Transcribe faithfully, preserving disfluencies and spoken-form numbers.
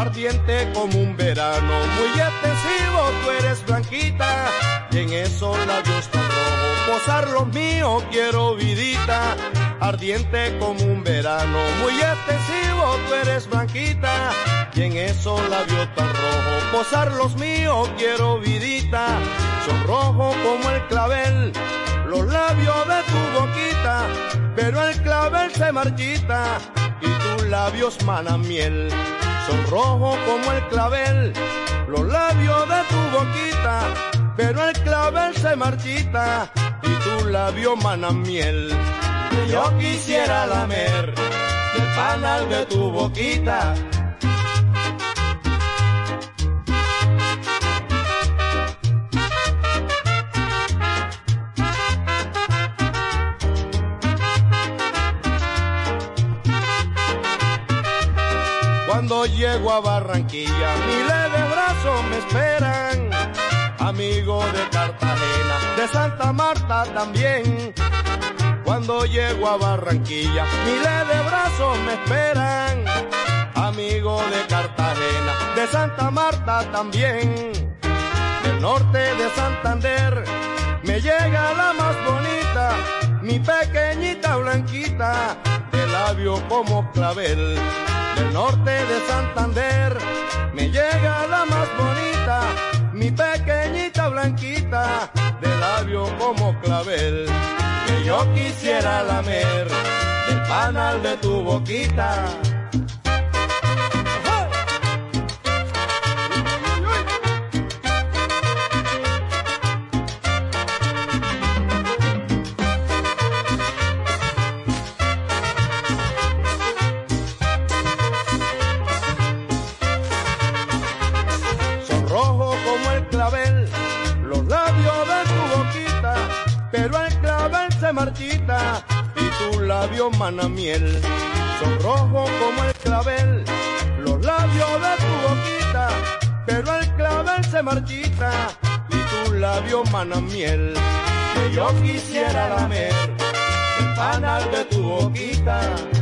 ardiente como un verano, muy extensivo, tú eres blanquita, y en esos labios tan rojos, posar los míos, quiero vidita, ardiente como un verano, muy extensivo, tú eres blanquita, y en esos labios tan rojos, posar los míos, quiero vidita, son rojos como el clavel, los labios de tu boquita, pero el clavel se marchita, y tus labios manan miel, son rojos como el clavel, los labios de tu boquita, pero el clavel se marchita, y tus labios manan miel. Yo quisiera lamer el panal de tu boquita. Cuando llego a Barranquilla, miles de brazos me esperan, amigos de Cartagena, de Santa Marta también. Cuando llego a Barranquilla, miles de brazos me esperan, amigos de Cartagena, de Santa Marta también. Del norte de Santander me llega la más bonita, mi pequeñita blanquita, de labio como clavel. Del norte de Santander me llega la más bonita, mi pequeñita blanquita, de labio como clavel. Que yo quisiera lamer el panal de tu boquita. Rojo como el clavel, los labios de tu boquita, pero el clavel se marchita, y tus labios manan miel. Son rojos como el clavel, los labios de tu boquita, pero el clavel se marchita, y tus labios manan miel. Que yo quisiera lamer el panal de tu boquita.